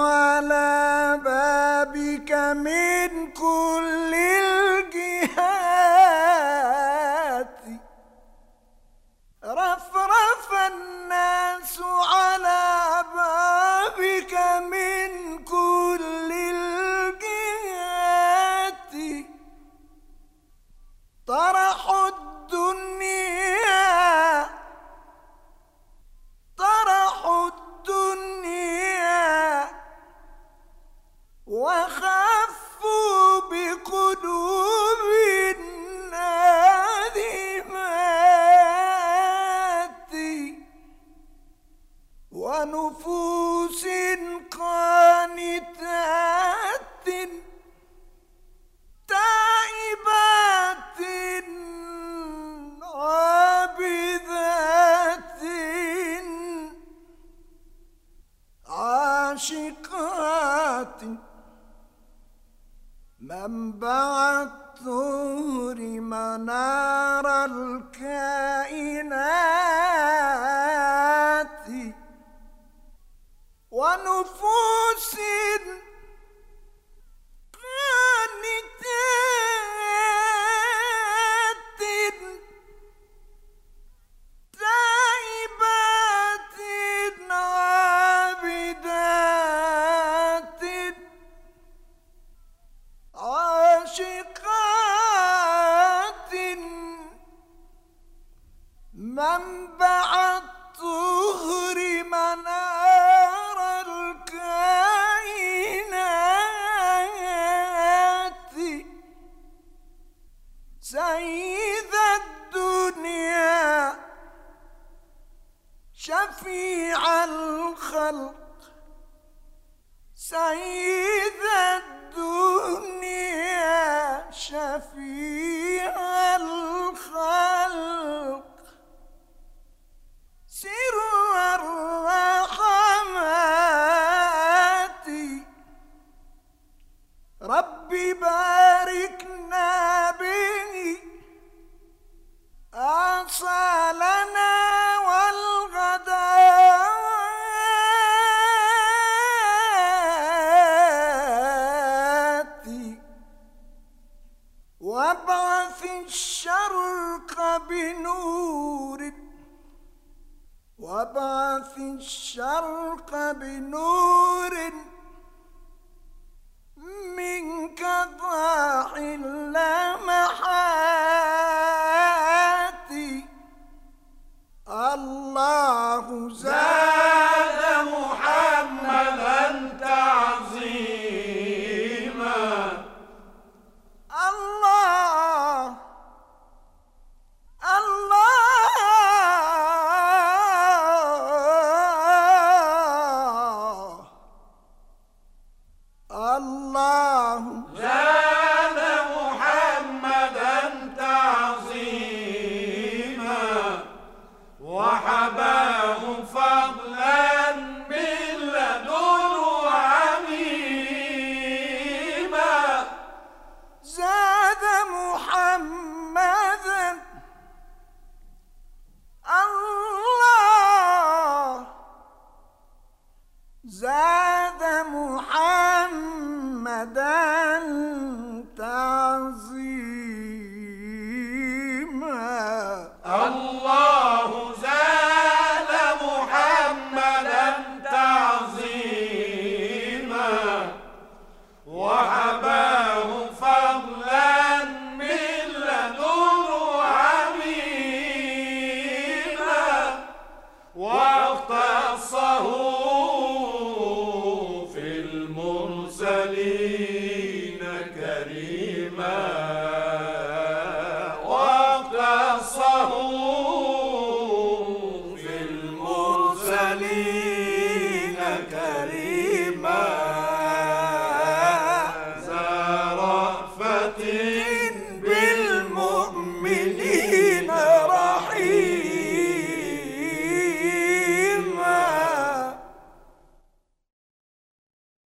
على بابك من كل الجهات، رفرف الناس على بابك من كل الجهات، طرحوا الدنيا وخفوا بقلوب النادمات ونفوس قانتات تائبات عابدات عاشقات، منبع الطهر منار الكائنات ونفوس قانتات تائبات عابدات عاشقات، منبع الطهر منار الكائنات، سيد الدنيا شفيع الخلق، سيد الدنيا شفيع الخلق، سر الرحمات، ربي باركنا به أصالنا والغدات، وابعث الشرق بنور، وابعث الشرق بنور منك ضاح اللمحات، الله زاد محمدا تعظيما، الله الله زاد محمدا تعظيما، وحباه فضلا من لدن عميما، زاد محمدا الله، زاد محمدا تعظيما، الله زاد محمدا تعظيما، وحباه فضلا من لدن عميما، واختصه في المرسلين كريما، واختصه في المرسلين كريما، ذا رأفة